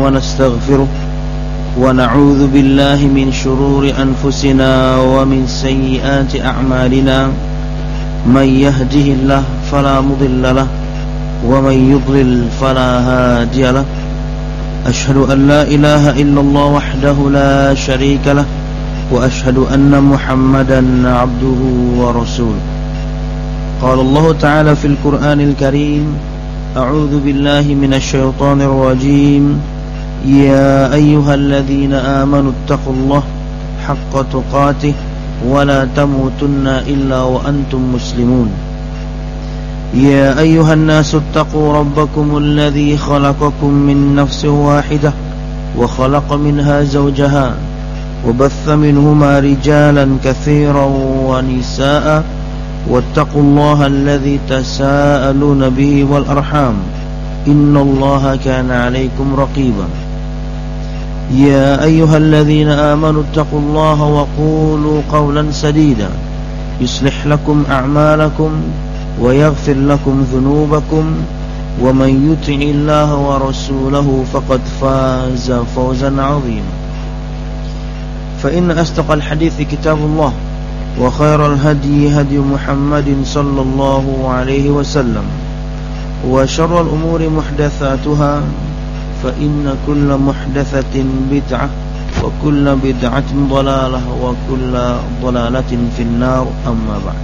ونستغفره ونعوذ بالله من شرور أنفسنا ومن سيئات أعمالنا من يهده الله فلا مضل له ومن يضلل فلا هادي له أشهد أن لا إله إلا الله وحده لا شريك له وأشهد أن محمدا عبده ورسوله قال الله تعالى في القرآن الكريم أعوذ بالله من الشيطان الرجيم يا أيها الذين آمنوا اتقوا الله حق تقاته ولا تموتن إلا وأنتم مسلمون يا أيها الناس اتقوا ربكم الذي خلقكم من نفس واحدة وخلق منها زوجها وبث منهما رجالا كثيرا ونساء واتقوا الله الذي تساءلون به والأرحام إن الله كان عليكم رقيبا يا أيها الذين آمنوا اتقوا الله وقولوا قولا سديدا يصلح لكم أعمالكم ويغفر لكم ذنوبكم ومن يطع الله ورسوله فقد فاز فوزا عظيما فإن أصدق الحديث كتاب الله وخير الهدي هدي محمد صلى الله عليه وسلم وشر الأمور محدثاتها فإن كل محدثة بدعة وكل بدعة ضلالة وكل ضلالة في النار أما بعد.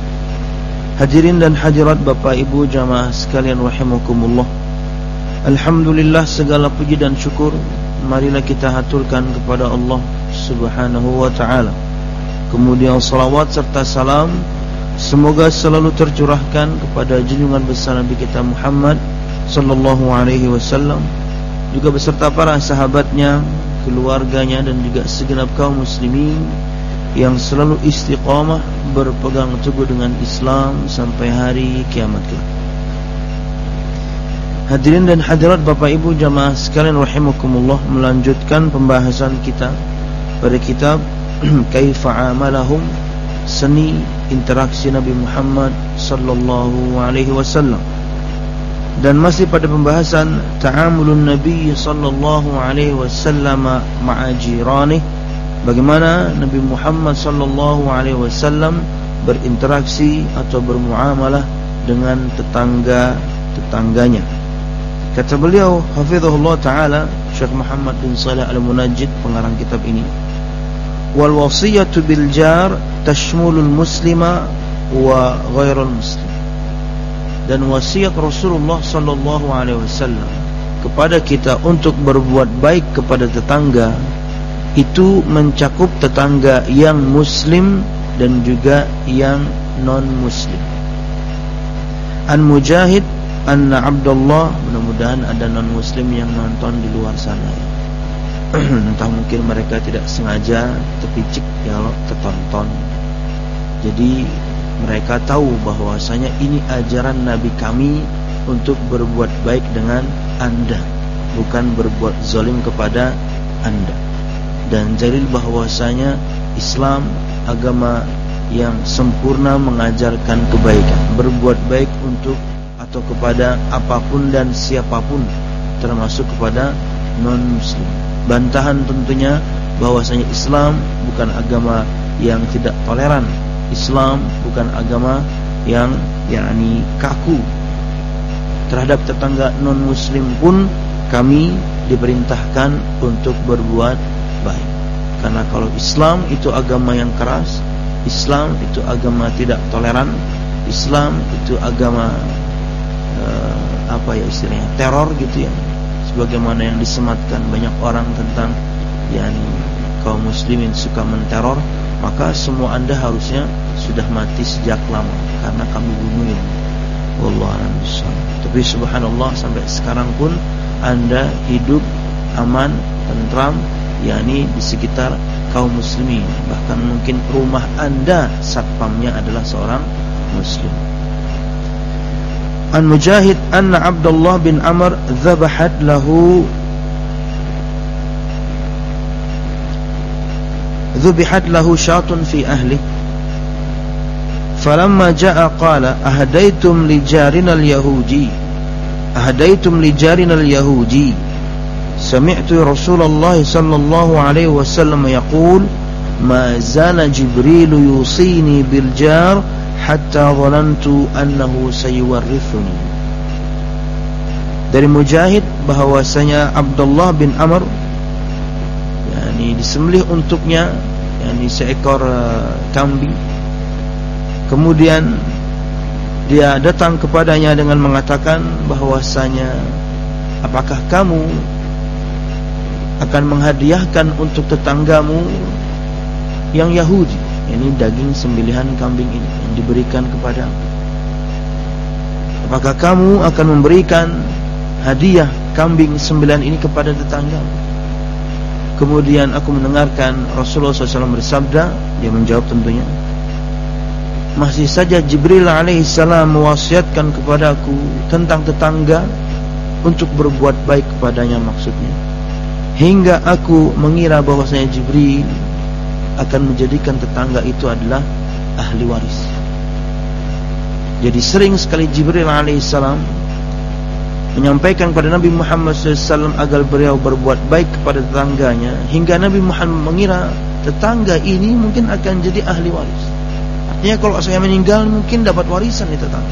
Hadirin dan hadirat Bapak Ibu jamaah sekalian rahimakumullah. Alhamdulillah, segala puji dan syukur marilah kita haturkan kepada Allah Subhanahu wa ta'ala. Kemudian salawat serta salam semoga selalu tercurahkan kepada junjungan besar Nabi kita Muhammad sallallahu alaihi wasallam, juga beserta para sahabatnya, keluarganya, dan juga segenap kaum muslimin yang selalu istiqamah berpegang teguh dengan Islam sampai hari kiamat kelak. Hadirin dan hadirat Bapak Ibu jamaah sekalian rahimakumullah, melanjutkan pembahasan kita pada kitab Kaifa Amalahum, seni interaksi Nabi Muhammad sallallahu alaihi wasallam, dan masih pada pembahasan ta'amulun Nabi sallallahu alaihi wasallam ma'a jirani, bagaimana Nabi Muhammad sallallahu alaihi wasallam berinteraksi atau bermuamalah dengan tetangga-tetangganya. Kata beliau hafizahullah taala, Syekh Muhammad bin Shalih Al-Munajjid, pengarang kitab ini, wal wasiyatu bil jar tashmulul muslima wa ghairul muslim, dan wasiat Rasulullah sallallahu alaihi wasallam kepada kita untuk berbuat baik kepada tetangga itu mencakup tetangga yang muslim dan juga yang non muslim. An Mujahid anna Abdullah, mudah-mudahan ada non muslim yang nonton di luar sana ya. Entah mungkin mereka tidak sengaja terpicik ya tertonton. Jadi mereka tahu bahwasanya ini ajaran Nabi kami untuk berbuat baik dengan Anda, bukan berbuat zalim kepada Anda. Dan dalil bahwasanya Islam agama yang sempurna mengajarkan kebaikan, berbuat baik untuk atau kepada apapun dan siapapun, termasuk kepada non muslim. Bantahan tentunya bahwasanya Islam bukan agama yang tidak toleran. Islam bukan agama yang kaku. Terhadap tetangga non muslim pun kami diperintahkan untuk berbuat baik. Karena kalau Islam itu agama yang keras, Islam itu agama tidak toleran, Islam itu agama istilahnya teror gitu ya. Sebagaimana yang disematkan banyak orang tentang kaum muslimin suka menteror, maka semua Anda harusnya sudah mati sejak lama karena kami bunuhin. Wallahu a'lam bishawab. Tapi subhanallah sampai sekarang pun Anda hidup aman, tentram, di sekitar kaum muslimin. Bahkan mungkin rumah Anda satpamnya adalah seorang muslim. An Mujahid anna Abdullah bin Amr dhabahat lahu syatun fi ahli falamma jaa qala ahdaytum li jarina al-yahudi sami'tu Rasulullah sallallahu alaihi wasallam yaqul ma zala Jibril yusini bil jar hatta dhanantu annahu sayuwarrithuni. Dari Mujahid bahwasanya Abdullah bin Amr disembelih untuknya seekor kambing. Kemudian dia datang kepadanya dengan mengatakan bahwasanya, apakah kamu akan menghadiahkan untuk tetanggamu yang Yahudi, ini daging sembelihan kambing ini yang diberikan kepada, apakah kamu akan memberikan hadiah kambing sembelihan ini kepada tetanggamu? Kemudian aku mendengarkan Rasulullah SAW bersabda, dia menjawab tentunya, masih saja Jibril alaihissalam mewasiatkan kepadaku tentang tetangga untuk berbuat baik kepadanya, maksudnya, hingga aku mengira bahwasanya Jibril akan menjadikan tetangga itu adalah ahli waris. Jadi sering sekali Jibril alaihissalam menyampaikan kepada Nabi Muhammad SAW agar beliau berbuat baik kepada tetangganya, hingga Nabi Muhammad mengira tetangga ini mungkin akan jadi ahli waris. Artinya kalau saya meninggal mungkin dapat warisan itu tetangga.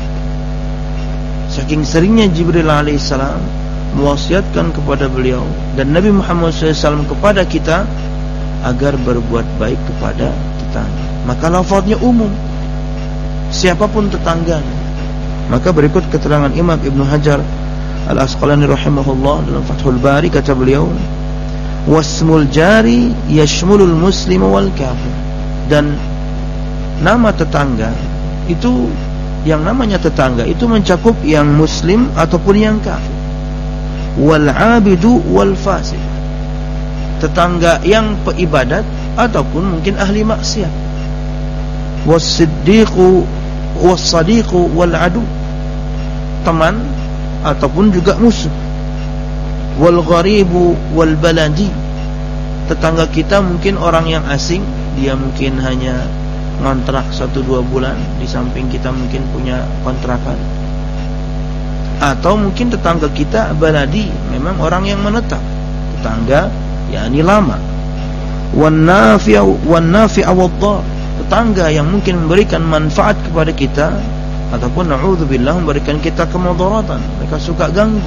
Saking seringnya Jibril alaihissalam mewasiatkan kepada beliau dan Nabi Muhammad SAW kepada kita agar berbuat baik kepada tetangga. Maka lafaznya umum, siapapun tetangganya. Maka berikut keterangan Imam Ibn Hajar Al-Asqalani rahimahullah dalam Fathul Bari, kata beliau, wasmul jari yashmulul muslim wal kafir. Dan nama tetangga itu, yang namanya tetangga itu mencakup yang muslim ataupun yang kafir. Wal abidu wal fasik, tetangga yang peibadat ataupun mungkin ahli maksiat. Was siddiqu was sadiqu wal adu, teman ataupun juga musuh. Wal gharibu wal baladi, tetangga kita mungkin orang yang asing, dia mungkin hanya ngontrak 1-2 bulan, di samping kita mungkin punya kontrakan. Atau mungkin tetangga kita baladi, memang orang yang menetap, tetangga yakni lama. Wan nafi'u wad-dar, tetangga yang mungkin memberikan manfaat kepada kita ataupun na'udzubillah memberikan kita kemudaratan, mereka suka ganggu.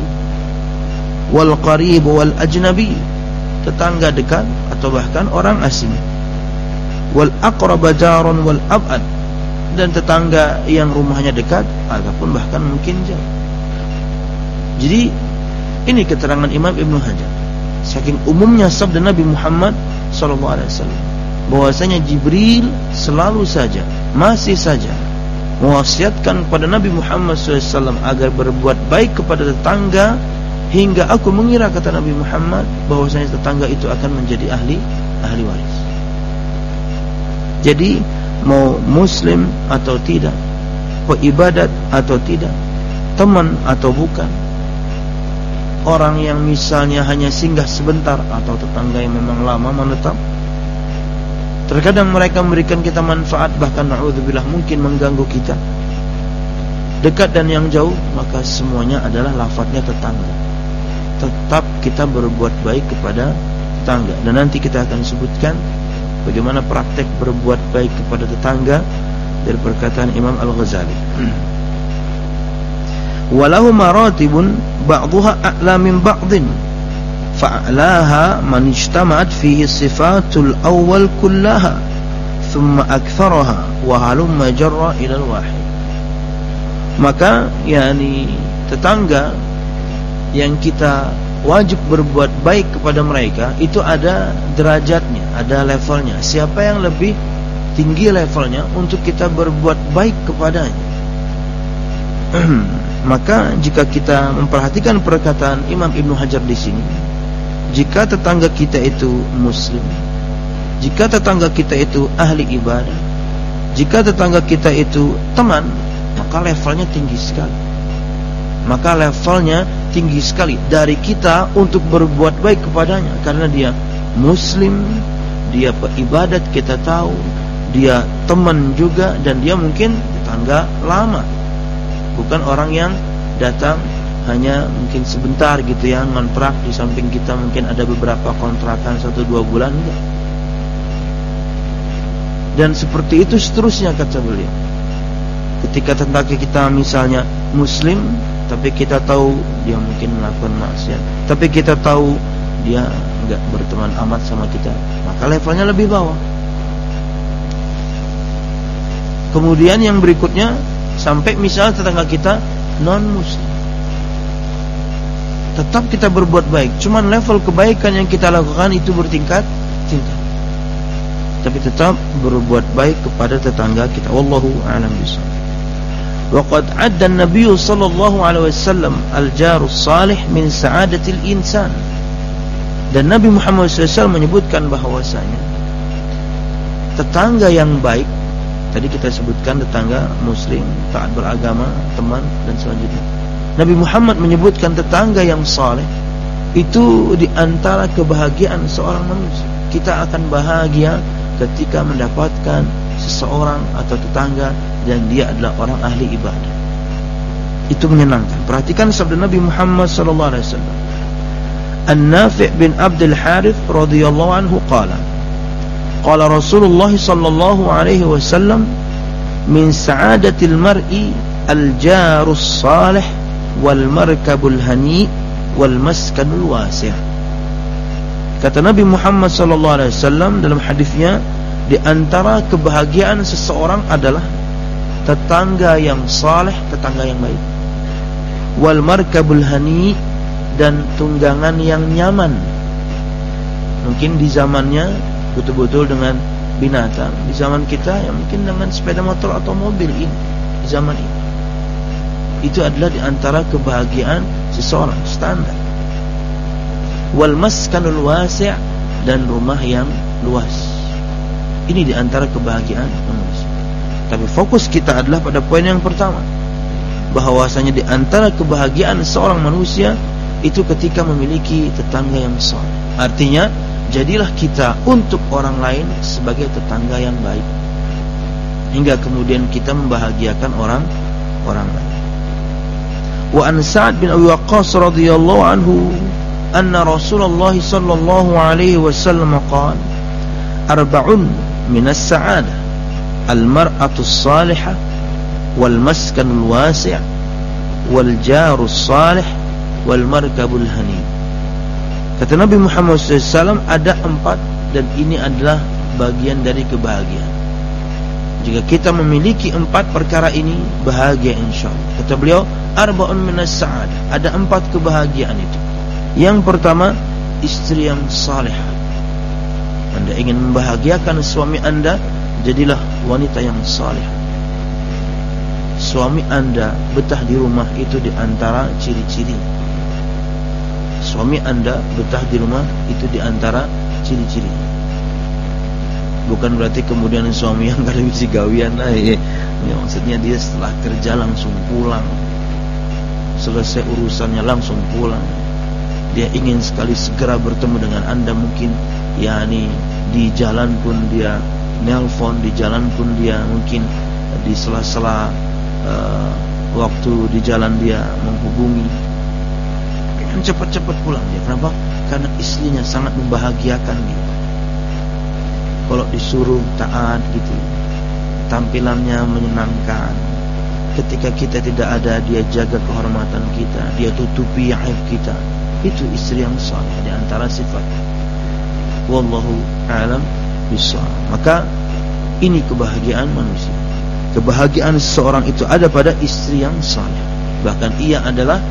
Wal qarib wal ajnabi, tetangga dekat atau bahkan orang asing. Wal aqrab jarun wal ab'ad, dan tetangga yang rumahnya dekat ataupun bahkan mungkin jauh. Jadi ini keterangan Imam Ibn Hajar. Saking umumnya sabda Nabi Muhammad SAW bahwasanya Jibril selalu saja, masih saja mewasiatkan kepada Nabi Muhammad SAW agar berbuat baik kepada tetangga, hingga aku mengira, kata Nabi Muhammad, bahwasanya tetangga itu akan menjadi ahli waris. Jadi mau muslim atau tidak, peibadat atau tidak, teman atau bukan, orang yang misalnya hanya singgah sebentar atau tetangga yang memang lama menetap, terkadang mereka memberikan kita manfaat, bahkan na'udzubillah mungkin mengganggu kita, dekat dan yang jauh, maka semuanya adalah lafadznya tetangga. Tetap kita berbuat baik kepada tetangga. Dan nanti kita akan sebutkan bagaimana praktek berbuat baik kepada tetangga dari perkataan Imam Al-Ghazali. Walahu maratibun ba'dhuha a'la min ba'dhin, fa'alaha man ijtama'at fihi sifatul awal kullaha thumma aktharaha wa halumma jarra ila al-wahid. Maka tetangga yang kita wajib berbuat baik kepada mereka itu ada derajatnya, ada levelnya. Siapa yang lebih tinggi levelnya untuk kita berbuat baik kepadanya. Maka jika kita memperhatikan perkataan Imam Ibn Hajar di sini, jika tetangga kita itu muslim, jika tetangga kita itu ahli ibadah, jika tetangga kita itu teman, maka levelnya tinggi sekali. Maka levelnya tinggi sekali dari kita untuk berbuat baik kepadanya, karena dia muslim, dia beribadat, kita tahu, dia teman juga, dan dia mungkin tetangga lama, bukan orang yang datang hanya mungkin sebentar gitu ya, ngontrak di samping kita mungkin ada beberapa kontrakan 1-2 bulan, enggak. Dan seperti itu seterusnya kata beliau. Ketika tetangga kita misalnya muslim, tapi kita tahu dia mungkin melakukan maksiat, tapi kita tahu dia enggak berteman amat sama kita, maka levelnya lebih bawah. Kemudian yang berikutnya, sampai misalnya tetangga kita non muslim, tetap kita berbuat baik, cuman level kebaikan yang kita lakukan itu bertingkat-tingkat, tapi tetap berbuat baik kepada tetangga kita. Wallahu a'lam bishawab. Wa qad 'adda an-nabiy sallallahu alaihi wasallam al-jarus salih min sa'adatil insan. Dan Nabi Muhammad SAW menyebutkan bahwasanya tetangga yang baik, tadi kita sebutkan tetangga muslim, taat beragama, teman, dan selanjutnya. Nabi Muhammad menyebutkan tetangga yang saleh itu di antara kebahagiaan seorang manusia. Kita akan bahagia ketika mendapatkan seseorang atau tetangga yang dia adalah orang ahli ibadah. Itu menyenangkan. Perhatikan sabda Nabi Muhammad SAW. An-Nafi' bin Abdul Harith radhiyallahu anhu qala Rasulullah sallallahu alaihi wasallam min sa'adatil mar'i al-jarus salih wal markabul hani wal maskanul wasi'. Kata Nabi Muhammad sallallahu alaihi wasallam dalam hadisnya, di antara kebahagiaan seseorang adalah tetangga yang saleh, tetangga yang baik, wal markabul hani, dan tunggangan yang nyaman. Mungkin di zamannya betul-betul dengan binatang, di zaman kita ya mungkin dengan sepeda motor atau mobil ini, di zaman ini. Itu adalah di antara kebahagiaan seseorang, standar. Wal maskanul wasi', dan rumah yang luas. Ini di antara kebahagiaan manusia. Tapi fokus kita adalah pada poin yang pertama, bahwasanya di antara kebahagiaan seorang manusia itu ketika memiliki tetangga yang saleh. Artinya, jadilah kita untuk orang lain sebagai tetangga yang baik, hingga kemudian kita membahagiakan orang lain. Wa an Sa'ad bin Abi Waqqas radhiyallahu anhu anna Rasulullah sallallahu alaihi wasallam qala arba'un min as-sa'adah al-mar'atu as-salihah wal maskanul wasi' wal jarus salih wal markabul hani. Kata Nabi Muhammad SAW, ada 4, dan ini adalah bagian dari kebahagiaan. Jika kita memiliki 4 perkara ini, bahagia insyaAllah. Kata beliau, arba'un minas sa'adah, ada 4 kebahagiaan itu. Yang pertama, istri yang salihah. Anda ingin membahagiakan suami Anda, jadilah wanita yang salihah. Suami Anda betah di rumah, itu di antara ciri-ciri. Suami Anda betah di rumah, itu di antara ciri-ciri. Bukan berarti kemudian suami yang kada bisa gawian, ya, maksudnya dia setelah kerja langsung pulang, selesai urusannya langsung pulang. Dia ingin sekali segera bertemu dengan Anda, mungkin yakni di jalan pun dia nelpon, di jalan pun dia mungkin di sela-sela waktu di jalan dia menghubungi. Cepat-cepat pulang dia. Kenapa? Karena istrinya sangat membahagiakan dia. Kalau disuruh taat gitu, tampilannya menyenangkan. Ketika kita tidak ada, dia jaga kehormatan kita, dia tutupi aib kita. Itu istri yang saleh, di antara sifatnya. Wallahu a'lam bishawab. Maka ini kebahagiaan manusia. Kebahagiaan seseorang itu ada pada istri yang saleh. Bahkan ia adalah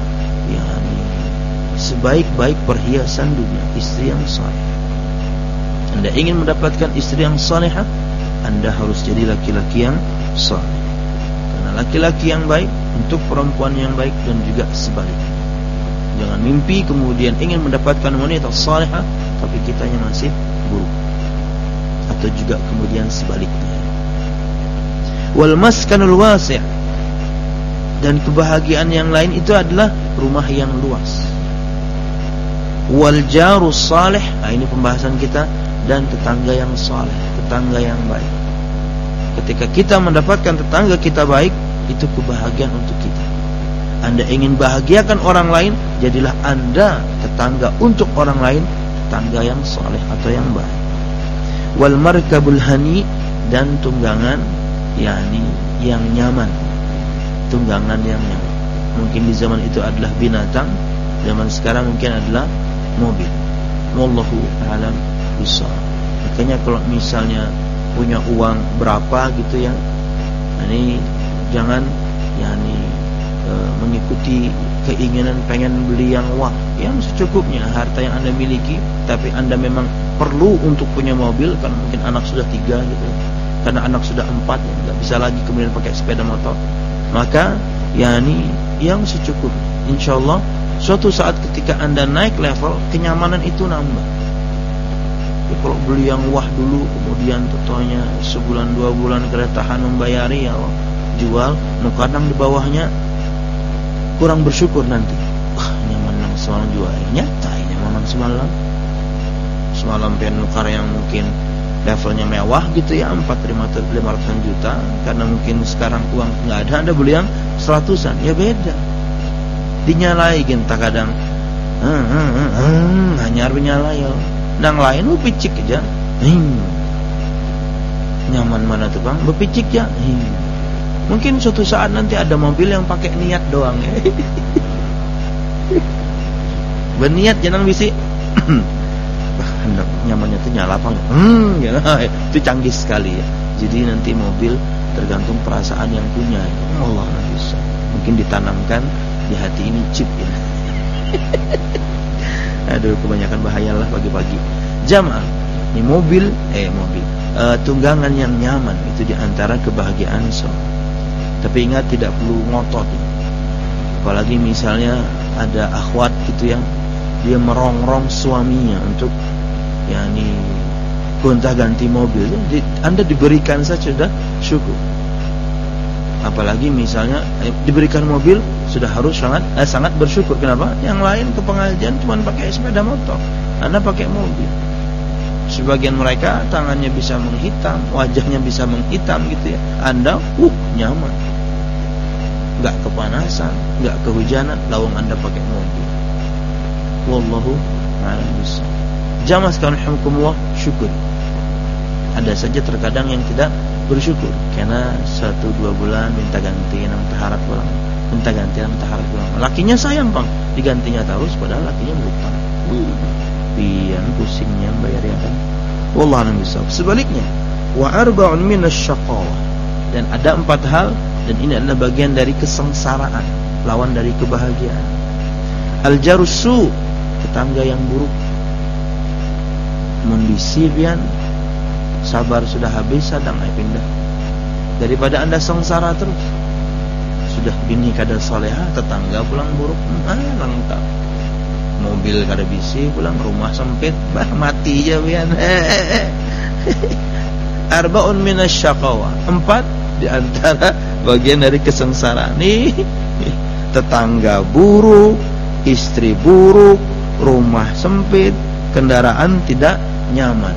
sebaik-baik perhiasan dunia, istri yang saleh. Anda ingin mendapatkan istri yang salehah, Anda harus jadi laki-laki yang saleh. Karena laki-laki yang baik untuk perempuan yang baik, dan juga sebaliknya. Jangan mimpi kemudian ingin mendapatkan wanita salehah tapi kitanya masih buruk, atau juga kemudian sebaliknya. Wal maskanul wasi', dan kebahagiaan yang lain itu adalah rumah yang luas. Wal jarus salih, ini pembahasan kita, dan tetangga yang saleh, tetangga yang baik. Ketika kita mendapatkan tetangga kita baik, itu kebahagiaan untuk kita. Anda ingin bahagiakan orang lain, jadilah Anda tetangga untuk orang lain, tetangga yang soleh atau yang baik. Wal markabul hani, dan tunggangan yakni yang nyaman. Tunggangan yang nyaman. Mungkin di zaman itu adalah binatang, zaman sekarang mungkin adalah mobil. Wallahu a'lam bishawab. Makanya kalau misalnya punya uang berapa gitu ya, ini jangan mengikuti keinginan pengen beli yang wah, yang secukupnya. Harta yang Anda miliki, tapi Anda memang perlu untuk punya mobil, karena mungkin anak sudah 3 gitu, karena anak sudah 4 ya, nggak bisa lagi kemudian pakai sepeda motor, maka yang secukup. Insyaallah suatu saat ketika Anda naik level, kenyamanan itu nambah. Ya, kalau beli yang wah dulu, kemudian totalnya sebulan 2 bulan kada tahan membayari, ya Allah, jual, kadang di bawahnya kurang bersyukur nanti. Wah, nyaman nang semalam jual, nyata nyaman semalam pengen nukar yang mungkin levelnya mewah gitu ya, 400-500 juta, karena mungkin sekarang uang nggak ada, Anda beli yang 100-an, ya beda. Dinyalai genta kadang, hanyar nyalai ya. Nang lain picik aja, nyaman mana tuh bang, bepicik ya. Mungkin suatu saat nanti ada mobil yang pakai niat doang ya. Berniat jangan bisi. Hendak nyamannya tuh nyala apa enggak? Itu canggih sekali ya. Jadi nanti mobil tergantung perasaan yang punya. Allah bisa. Mungkin ditanamkan di hati ini chip ya. Aduh, kebanyakan bahayalah pagi-pagi. Jamaah, ini mobil, tunggangan yang nyaman itu diantara kebahagiaan seorang. Tapi ingat, tidak perlu ngotot. Apalagi misalnya ada akhwat gitu yang dia merongrong suaminya untuk gonta-ganti mobil. Jadi Anda diberikan saja sudah syukur. Apalagi misalnya diberikan mobil, sudah harus sangat bersyukur. Kenapa? Yang lain ke pengajian cuma pakai sepeda motor, Anda pakai mobil. Sebagian mereka tangannya bisa menghitam, wajahnya bisa menghitam gitu ya. Anda nyaman, nggak kepanasan, nggak kehujanan, lawang Anda pakai mobil. Wallahu a'lam bishawab. Jamaah sekalian rahimakumullah, syukur. Ada saja terkadang yang tidak bersyukur, karena 1-2 bulan minta ganti nang taharat pulang, minta ganti nang taharat pulang. Lakinya sayang bang, digantinya terus, padahal lakinya berutang. Pian pusingnya bayarnya kan. Wallahu a'lam bishawab. Sebaliknya, wa arba'un minasyaqawah, dan ada 4 hal, dan ini adalah bagian dari kesengsaraan, lawan dari kebahagiaan. Al-jarusu, tetangga yang buruk. Mendisi pian, sabar sudah habis, sadang pindah. Daripada Anda sengsara terus. Sudah bini kada salehah, tetangga pulang buruk, lengkap. Mobil kada bisi, pulang rumah sempit, mati aja pian. Arba'un minasyaqawah, 4 di antara bagian dari kesengsaraan. Nih, tetangga buruk, istri buruk, rumah sempit, kendaraan tidak nyaman.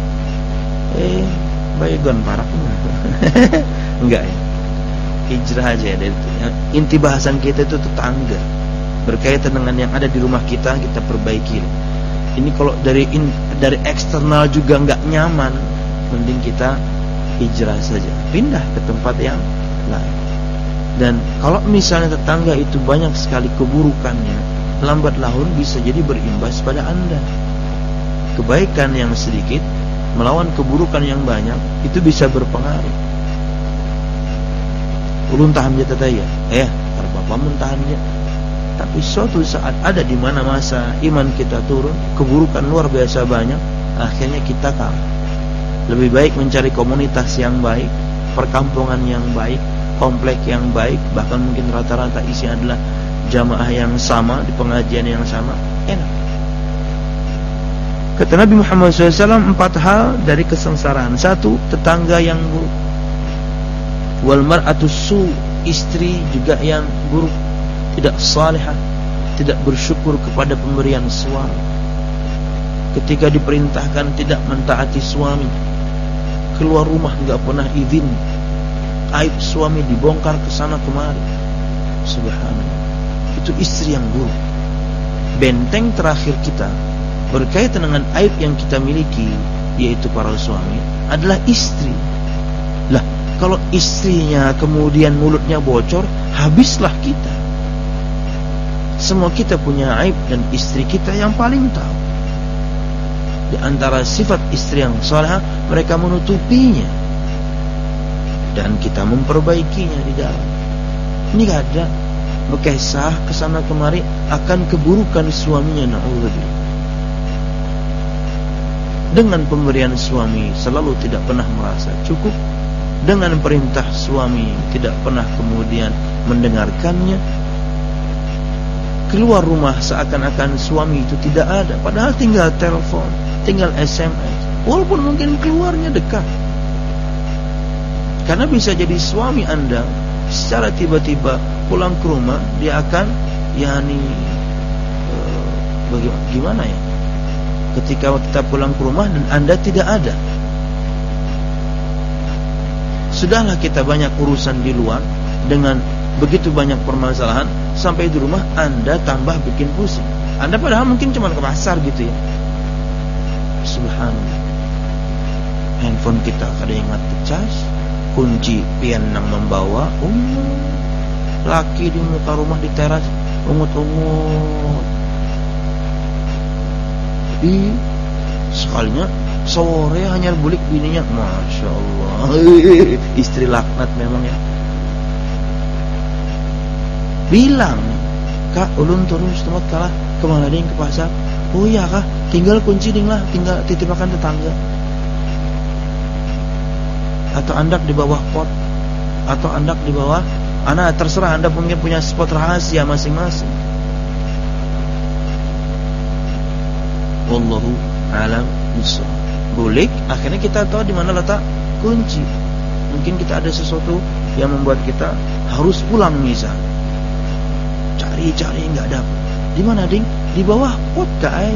Baygon parak enggak ya? Hijrah aja dari itu. Inti bahasan kita itu tetangga, berkaitan dengan yang ada di rumah kita perbaiki. Ini kalau dari eksternal juga enggak nyaman, mending kita hijrah saja, pindah ke tempat yang lain. Dan kalau misalnya tetangga itu banyak sekali keburukannya, lambat laun bisa jadi berimbas pada Anda. Kebaikan yang sedikit melawan keburukan yang banyak itu bisa berpengaruh. Ulun tahan dia tetaya, bapak muntahan dia. Tapi suatu saat ada di mana masa iman kita turun, keburukan luar biasa banyak, akhirnya kita kalah. Lebih baik mencari komunitas yang baik, perkampungan yang baik, komplek yang baik, bahkan mungkin rata-rata isinya adalah jamaah yang sama, di pengajian yang sama, enak. Kata Nabi Muhammad SAW, 4 hal dari kesengsaraan. 1, tetangga yang buruk. Wal mar'atu su, istri juga yang buruk, tidak salihah, tidak bersyukur kepada pemberian suami. Ketika diperintahkan tidak mentaati suami, keluar rumah enggak pernah izin, aib suami dibongkar ke sana kemari. Subhanallah. itu istri yang buruk. Benteng terakhir kita berkaitan dengan aib yang kita miliki, yaitu para suami, adalah istri. Lah, kalau istrinya kemudian mulutnya bocor, habislah kita. Semua kita punya aib dan istri kita yang paling tahu. Di antara sifat istri yang salehah, mereka menutupinya dan kita memperbaikinya di dalam. Ini gak ada berkisah kesana kemari akan keburukan suaminya, na'udzubillah. Dengan pemberian suami selalu tidak pernah merasa cukup. Dengan perintah suami tidak pernah kemudian mendengarkannya. Keluar rumah seakan-akan suami itu tidak ada, padahal tinggal telepon, tinggal SMS. Walaupun mungkin keluarnya dekat. Karena bisa jadi suami Anda secara tiba-tiba pulang ke rumah, dia akan bagaimana ya, ketika kita pulang ke rumah dan Anda tidak ada. Sudahlah kita banyak urusan di luar dengan begitu banyak permasalahan, sampai di rumah Anda tambah bikin pusing. Anda padahal mungkin cuma ke pasar gitu ya. Subhanallah. Handphone kita kadang ingat dicas, kunci pian nang membawa, laki di muka rumah di teras ungut-ungut. Di sekalinya sore hanya bulik bininya, masya Allah. Istri laknat memang ya. Bilang, Kak, ulun turun setempat kalah kemana ding, ke pasar. Oh iya kah, tinggal kunci ding lah, tinggal titipakan tetangga. Atau andak di bawah pot, atau andak di bawah, terserah Anda punya spot rahasia masing-masing. Wallahu a'lam bishawab. Bulik, akhirnya kita tahu di mana letak kunci. Mungkin kita ada sesuatu yang membuat kita harus pulang misal. Cari nggak dapat. Di mana ding? Di bawah pot kayaknya.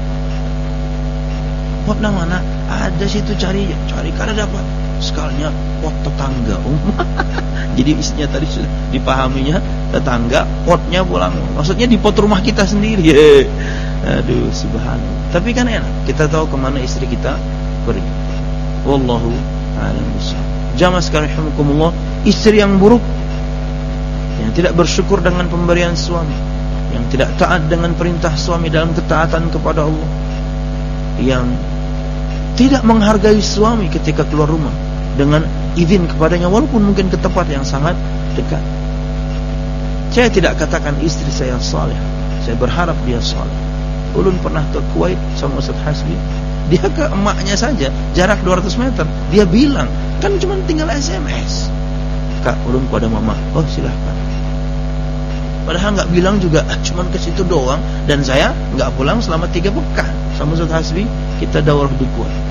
Pot nang mana? Ada situ, cari kada dapat. Sekalinya pot tetangga. Jadi isinya tadi sudah dipahaminya, tetangga, potnya pulang. Maksudnya di pot rumah kita sendiri. Aduh, subhanallah. Tapi kan enak, kita tahu kemana istri kita pergi. Wallahu a'lam bishawab. Jamaah sekalian rahimakumullah, istri yang buruk, yang tidak bersyukur dengan pemberian suami, yang tidak taat dengan perintah suami dalam ketaatan kepada Allah, yang tidak menghargai suami ketika keluar rumah dengan izin kepadanya, walaupun mungkin ke tempat yang sangat dekat. Saya tidak katakan istri saya saleh, saya berharap dia saleh. Ulun pernah ke Kuwait sama Ustaz Hasbi, dia ke emaknya saja jarak 200 meter, dia bilang, kan cuma tinggal SMS, Kak, ulun pada mama. Oh silahkan. Padahal nggak bilang juga, cuman ke situ doang, dan saya nggak pulang selama 3 pekan sama Ustaz Hasbi, kita daurah di Kuwait.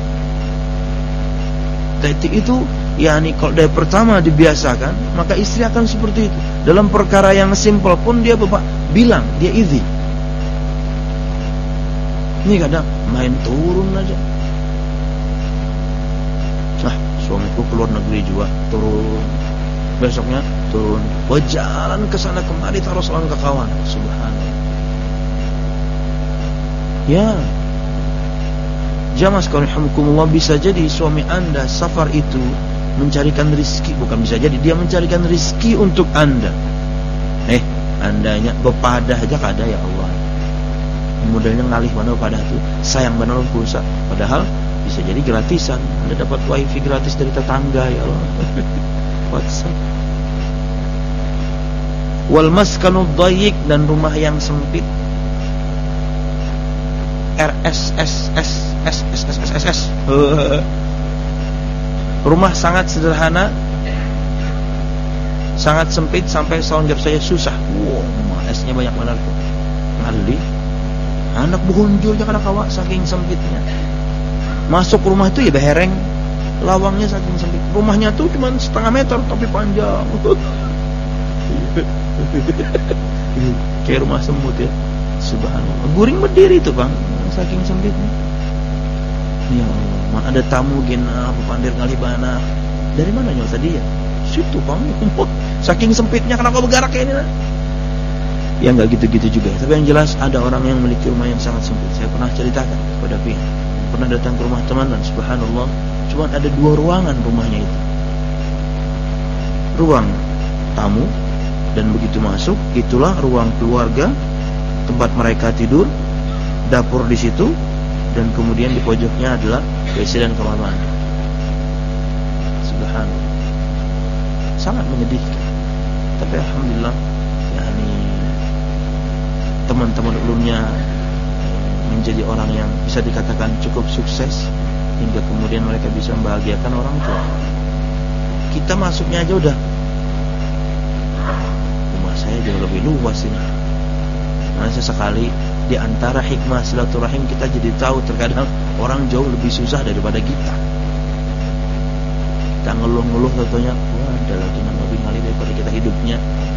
Itu kalau dari pertama dibiasakan, maka istri akan seperti itu. Dalam perkara yang simpel pun dia bapak bilang, dia izin. Ini kadang main turun aja. Suamiku keluar negeri juga, turun. Besoknya turun. Jalan ke sana kemari, taruh salam ke kawan. Subhanallah. Ya. Jamaah sekalian rahimakumullah, bisa jadi suami Anda safar itu mencarikan rizki, bukan bisa jadi, dia mencarikan rizki untuk Anda. Andanya bepadah aja kada, ya Allah. Modelnya ngalih mana bepadah itu, sayang benar pulsa. Padahal bisa jadi gratisan. Anda dapat wifi gratis dari tetangga, ya Allah. WhatsApp. Wal maskanu dhayiq, dan rumah yang sempit. RSSSSSSSS. Rumah sangat sederhana, sangat sempit sampai sound job saya susah. S-nya banyak benar tuh. Ngali. Anak buhunjulnya kada kawa saking sempitnya. Masuk rumah itu ya behereng, lawangnya saking sempit. Rumahnya tuh cuma 0,5 meter tapi panjang. Kayak rumah semut ya. Subhanallah. Guring berdiri tuh Bang, saking sempitnya. Ya Allah, mana ada tamu gina pandir ngalibana. Dari mana nyawa tadi ya? Situ Bang. Saking sempitnya kenapa bergerak kayak ini lah. yang nggak gitu-gitu juga. Tapi yang jelas ada orang yang memiliki rumah yang sangat sempit. Saya pernah ceritakan kepada pihak, pernah datang ke rumah teman dan subhanallah, cuma ada 2 ruangan rumahnya itu. Ruang tamu, dan begitu masuk itulah ruang keluarga, tempat mereka tidur, dapur di situ, dan kemudian di pojoknya adalah WC dan kamar mandi. Subhanallah, sangat menyedihkan. Tapi alhamdulillah, yakni teman-teman ulunnya menjadi orang yang bisa dikatakan cukup sukses, hingga kemudian mereka bisa membahagiakan orang tua. Kita masuknya aja udah, rumah saya jauh lebih luas ini. Karena sesekali di antara hikmah silaturahim kita jadi tahu terkadang orang jauh lebih susah daripada kita. Kita ngeluh-ngeluh tentunya, wah ada lagi yang lebih ngali daripada kita hidupnya.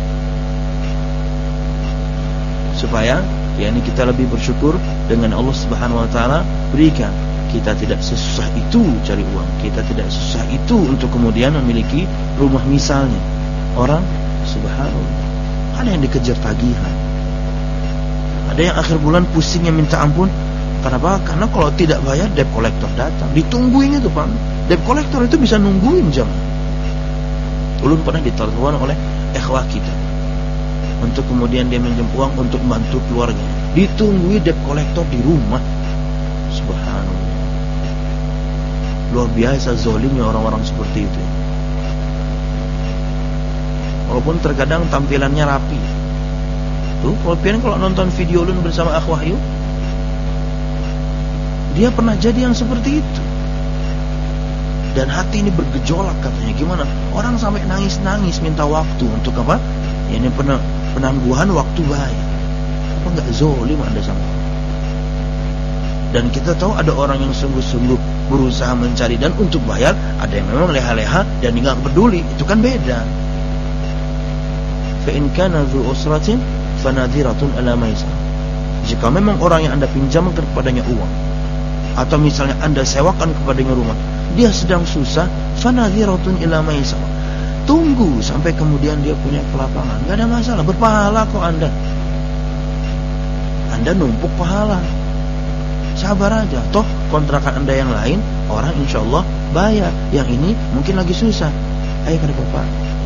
Supaya yakni kita lebih bersyukur dengan Allah Subhanahu wa taala berikan. Kita tidak sesusah itu cari uang, kita tidak sesusah itu untuk kemudian memiliki rumah misalnya. Orang subhanallah, ada yang dikejar tagihan, ada yang akhir bulan pusingnya minta ampun. Kenapa? Karena kalau tidak bayar debt collector datang, ditungguin itu Pak. Debt collector itu bisa nungguin jam. Ulun pernah ditelepon oleh ikhwah kita untuk kemudian dia minjem uang untuk bantu keluarga, ditungguin debt collector di rumah. Subhanallah, luar biasa zolimnya orang-orang seperti itu. Walaupun terkadang tampilannya rapi. Tuh, kalau nonton video Ulun bersama Akh Wahyu, dia pernah jadi yang seperti itu. Dan hati ini bergejolak katanya. Gimana? Orang sampai nangis-nangis minta waktu untuk apa? Ini penangguhan waktu bayar. Apa enggak zolim Anda sama? Dan kita tahu ada orang yang sungguh-sungguh berusaha mencari dan untuk bayar, ada yang memang leha-leha dan enggak peduli. Itu kan beda. Fa in kana dzu usratin fanadhiratun ala maisar. Jika memang orang yang Anda pinjamkan kepadanya uang, atau misalnya Anda sewakan kepadanya rumah, dia sedang susah, fanadhiratun ila maisar. Tunggu sampai kemudian dia punya kelapangan. Enggak ada masalah, berpahala kok Anda. Anda numpuk pahala. Sabar aja, toh kontrakan Anda yang lain orang insya Allah bayar, yang ini mungkin lagi susah. Ayo kada apa-apa,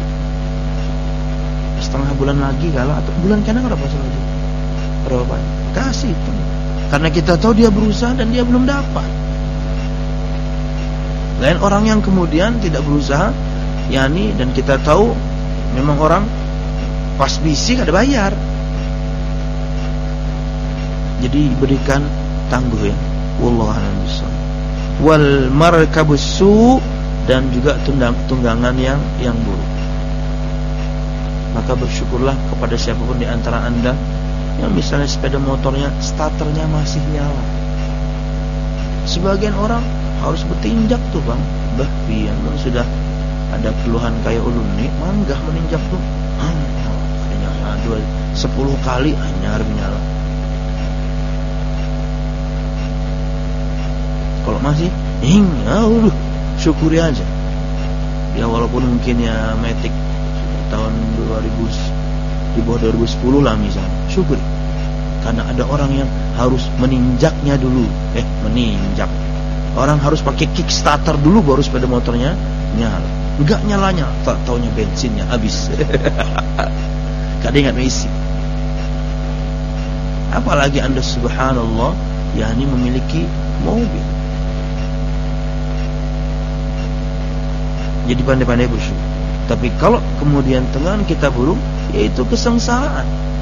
setengah bulan lagi kalah, atau bulan kena kada apa lagi, kada apa-apa, kasih itu. Karena kita tahu dia berusaha dan dia belum dapat. Lain orang yang kemudian tidak berusaha, yakni, dan kita tahu memang orang pas bisi kada bayar. Jadi berikan tangguh ya, wallahu a'lam bishawab. Wal markabus su, dan juga tunggangan yang buruk. Maka bersyukurlah kepada siapapun di antara Anda yang misalnya sepeda motornya starternya masih nyala. Sebagian orang harus bertinjak tuh Bang. Bah, pian sudah ada keluhan kayak ulun nih, manggah meninjak tuh. Ada nyala 10 kali hanya menyala. Kalau masih syukuri aja. Ya walaupun mungkin ya Matic tahun 2000 di bawah 2010 lah misalnya, syukuri. Karena ada orang yang harus meninjaknya dulu. Meninjak. Orang harus pakai kickstarter dulu baru sepeda motornya nyala. Enggak nyalanya, tak taunya bensinnya habis. Kadang enggak isi. Apalagi Anda subhanallah, yakni memiliki mobil. Jadi pandai-pandai bersyukur. Tapi kalau kemudian tengah kita buruk, yaitu kesengsaraan.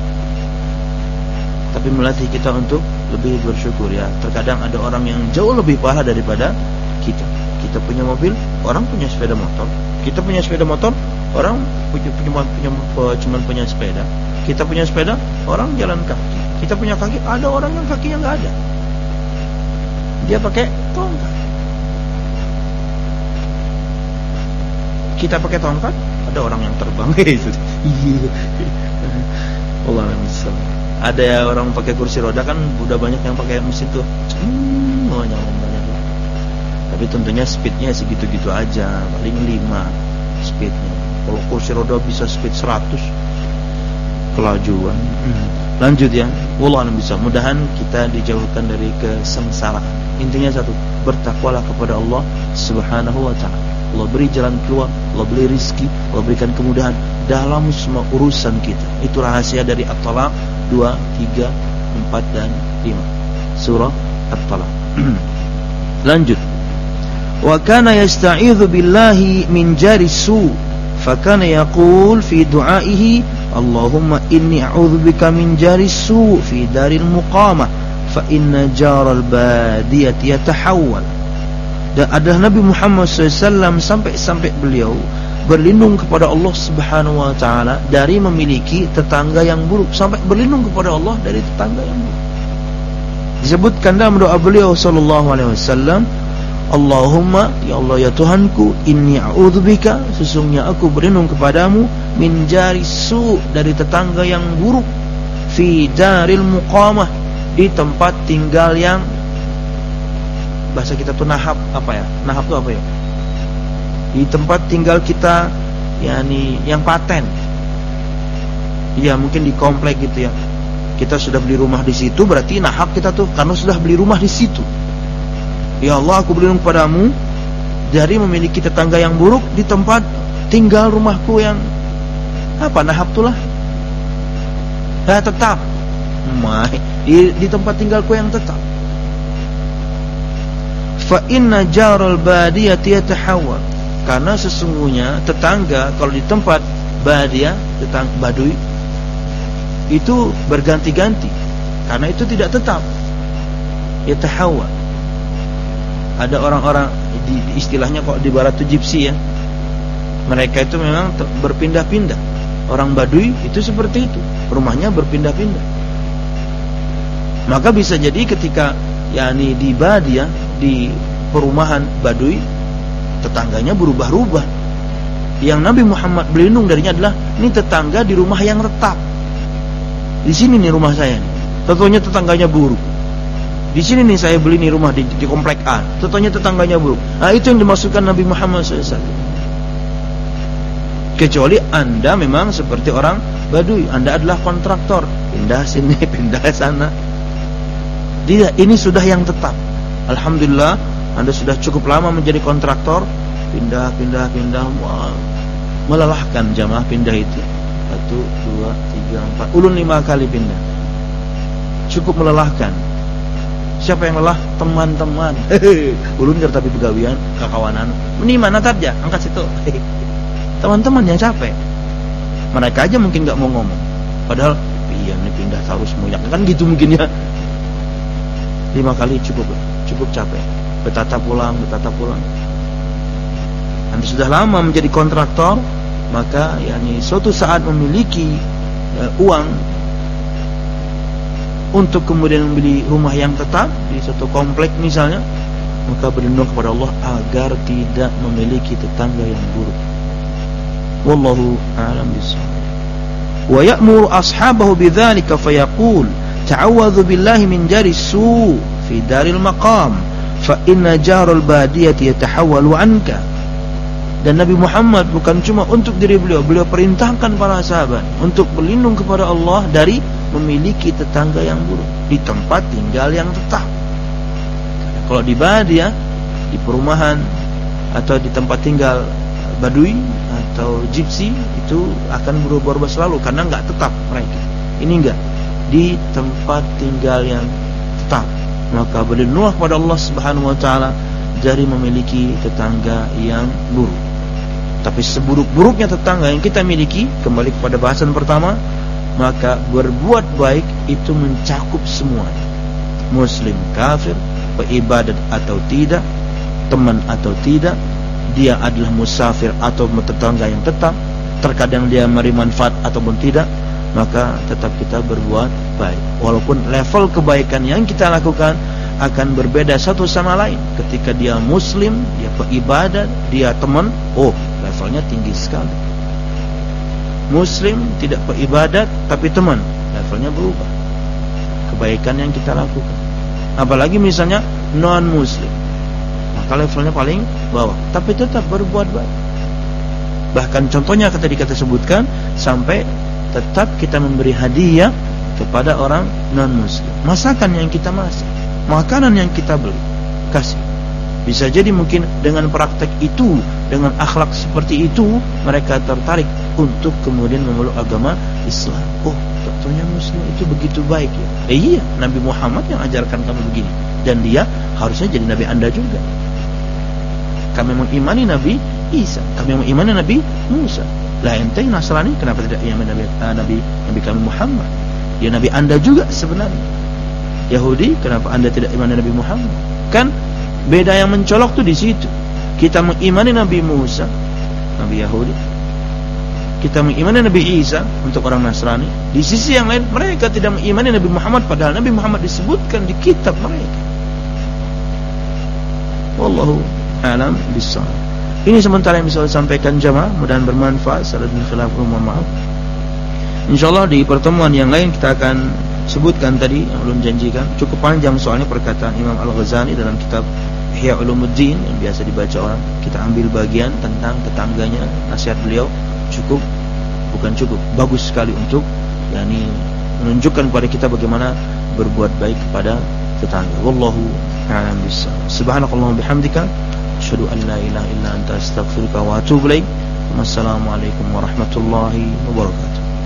Tapi melatih kita untuk lebih bersyukur ya. Terkadang ada orang yang jauh lebih parah daripada kita. Kita punya mobil, orang punya sepeda motor. Kita punya sepeda motor, orang cuma punya sepeda. Kita punya sepeda, orang jalan kaki. Kita punya kaki, ada orang yang kakinya nggak ada. Dia pakai tongkat. Kita pakai tongkat, ada orang yang terbang. Allah misal. Ada orang pakai kursi roda kan, udah banyak yang pakai mesin tuh. Banyak. Tapi tentunya speednya segitu-gitu aja, paling 5 speednya. Kalau kursi roda bisa speed 100, kelajuan. Lanjut ya. Wallahu a'lam bishawab. Mudahan kita dijauhkan dari kesengsaraan. Intinya satu, bertakwalah kepada Allah Subhanahu wa taala. Allah beri jalan keluar, Allah beri rizki, Allah berikan kemudahan dalam semua urusan kita. Itu rahasia dari At-Talaq 2, 3, 4 dan 5. Surah At-Talaq. Lanjut. Wa kana yasta'idzu billahi min jari su, fa kana yaqul fi du'aihi Allahumma inni a'udzubika min jari su fi daril muqamah fa inna jaral badiyati yatahawwal. Dan ada Nabi Muhammad SAW sampai beliau berlindung kepada Allah Subhanahu wa taala dari memiliki tetangga yang buruk, sampai berlindung kepada Allah dari tetangga yang buruk. Disebutkan dalam doa beliau sallallahu alaihi wasallam, Allahumma, ya Allah ya Tuhanku, inni a'udzubika, sesungguhnya aku berlindung kepadamu, min jari su, dari tetangga yang buruk, fi daril muqamah, di tempat tinggal yang, bahasa kita tuh nahab, apa ya? Nahab tuh apa ya? Di tempat tinggal kita, yakni yang paten. Iya, mungkin di komplek gitu ya. Kita sudah beli rumah di situ, berarti nahab kita tuh karena sudah beli rumah di situ. Ya Allah, aku berlindung padamu dari memiliki tetangga yang buruk di tempat tinggal rumahku yang apa? Nahab tuh lah. Ya, tetap. Di tempat tinggalku yang tetap. Fa inna jaral badiyati yatahawwal, karena sesungguhnya tetangga kalau di tempat badiyah, tetangga badui, itu berganti-ganti, karena itu tidak tetap. Yatahawwal. Ada orang-orang di istilahnya kok di barat itu gypsy ya. Mereka itu memang berpindah-pindah. Orang badui itu seperti itu, rumahnya berpindah-pindah. Maka bisa jadi ketika yakni di badiyah, di perumahan badui, tetangganya berubah-ubah. Yang Nabi Muhammad berlindung darinya adalah ini tetangga di rumah yang tetap. Di sini nih rumah saya nih, tentunya tetangganya buruk. Di sini nih saya beli nih rumah di komplek A, tentunya tetangganya buruk. Nah, itu yang dimaksudkan Nabi Muhammad SAW. Kecuali Anda memang seperti orang badui, Anda adalah kontraktor, pindah sini, pindah sana. Tidak, ini sudah yang tetap. Alhamdulillah, Anda sudah cukup lama menjadi kontraktor, pindah. Wah, melelahkan jamaah pindah itu. 1, 2, 3, 4, ulun 5 kali pindah. Cukup melelahkan. Siapa yang lelah? Teman-teman. Ulun nggak tapi pegawian, kakawanan. Ini mana tarja? Angkat situ. Teman-teman yang capek. Mereka aja mungkin nggak mau ngomong. Padahal, iya nih pindah terus muyak. Kan gitu mungkin ya. 5 kali cukup capek. Bertatap pulang. Anda sudah lama menjadi kontraktor, maka yakni suatu saat memiliki uang untuk kemudian membeli rumah yang tetap di suatu komplek misalnya, maka berlindung kepada Allah agar tidak memiliki tetangga yang buruk. Wallahu a'lam bishawab. Wa ya'muru ashabahu bidzalika fayaqul ta'awwadhu billahi min jari su fi daril maqam fa inna jarul badiyati yatahawwalu anka. Dan Nabi Muhammad bukan cuma untuk diri beliau perintahkan para sahabat untuk berlindung kepada Allah dari memiliki tetangga yang buruk di tempat tinggal yang tetap. Kalau di badiyah, di perumahan atau di tempat tinggal badui atau gypsy, itu akan berubah-ubah selalu karena enggak tetap mereka. Ini enggak, di tempat tinggal yang tetap. Maka berlindunglah kepada Allah Subhanahu wa taala dari memiliki tetangga yang buruk. Tapi seburuk-buruknya tetangga yang kita miliki, kembali kepada bahasan pertama, maka berbuat baik itu mencakup semuanya. Muslim, kafir, beribadat atau tidak, teman atau tidak, dia adalah musafir atau tetangga yang tetap, terkadang dia memberi manfaat ataupun tidak, maka tetap kita berbuat baik. Walaupun level kebaikan yang kita lakukan akan berbeda satu sama lain. Ketika dia muslim, dia beribadat, dia teman, levelnya tinggi sekali. Muslim tidak beribadat tapi teman, levelnya berubah. Kebaikan yang kita lakukan. Apalagi misalnya non muslim, maka levelnya paling bawah, tapi tetap berbuat baik. Bahkan contohnya tadi kita sebutkan, sampai tetap kita memberi hadiah kepada orang non-muslim. Masakan yang kita masak, makanan yang kita beli, kasih. Bisa jadi mungkin dengan praktek itu, dengan akhlak seperti itu, mereka tertarik untuk kemudian memeluk agama Islam. Oh, contohnya muslim itu begitu baik ya. Iya, Nabi Muhammad yang ajarkan kami begini, dan dia harusnya jadi Nabi Anda juga. Kami mengimani Nabi Isa, kami mengimani Nabi Musa. Lah ente Nasrani kenapa tidak mengimani Nabi kami Muhammad? Dia Nabi Anda juga sebenarnya. Yahudi kenapa Anda tidak imani Nabi Muhammad? Kan beda yang mencolok tuh di situ. Kita mengimani Nabi Musa, Nabi Yahudi. Kita mengimani Nabi Isa untuk orang Nasrani. Di sisi yang lain mereka tidak mengimani Nabi Muhammad, padahal Nabi Muhammad disebutkan di kitab mereka. Wallahu a'lam bishawab. Ini sementara yang bisa saya sampaikan jamaah, mudah-mudahan bermanfaat. Salah dan khilaf, mohon maaf. Insyaallah di pertemuan yang lain kita akan sebutkan tadi yang belum janjikan. Cukup panjang soalnya perkataan Imam Al-Ghazali dalam kitab Ihya Ulumuddin yang biasa dibaca orang. Kita ambil bagian tentang tetangganya, nasihat beliau cukup, bukan cukup, bagus sekali untuk menunjukkan kepada kita bagaimana berbuat baik kepada tetangga. Wallahu a'lam bishawab. Subhanakallahumma bihamdika asyhadu an la ilaha illa anta astaghfiruka wa atubu ilaik. Wassalamualaikum warahmatullahi wabarakatuh.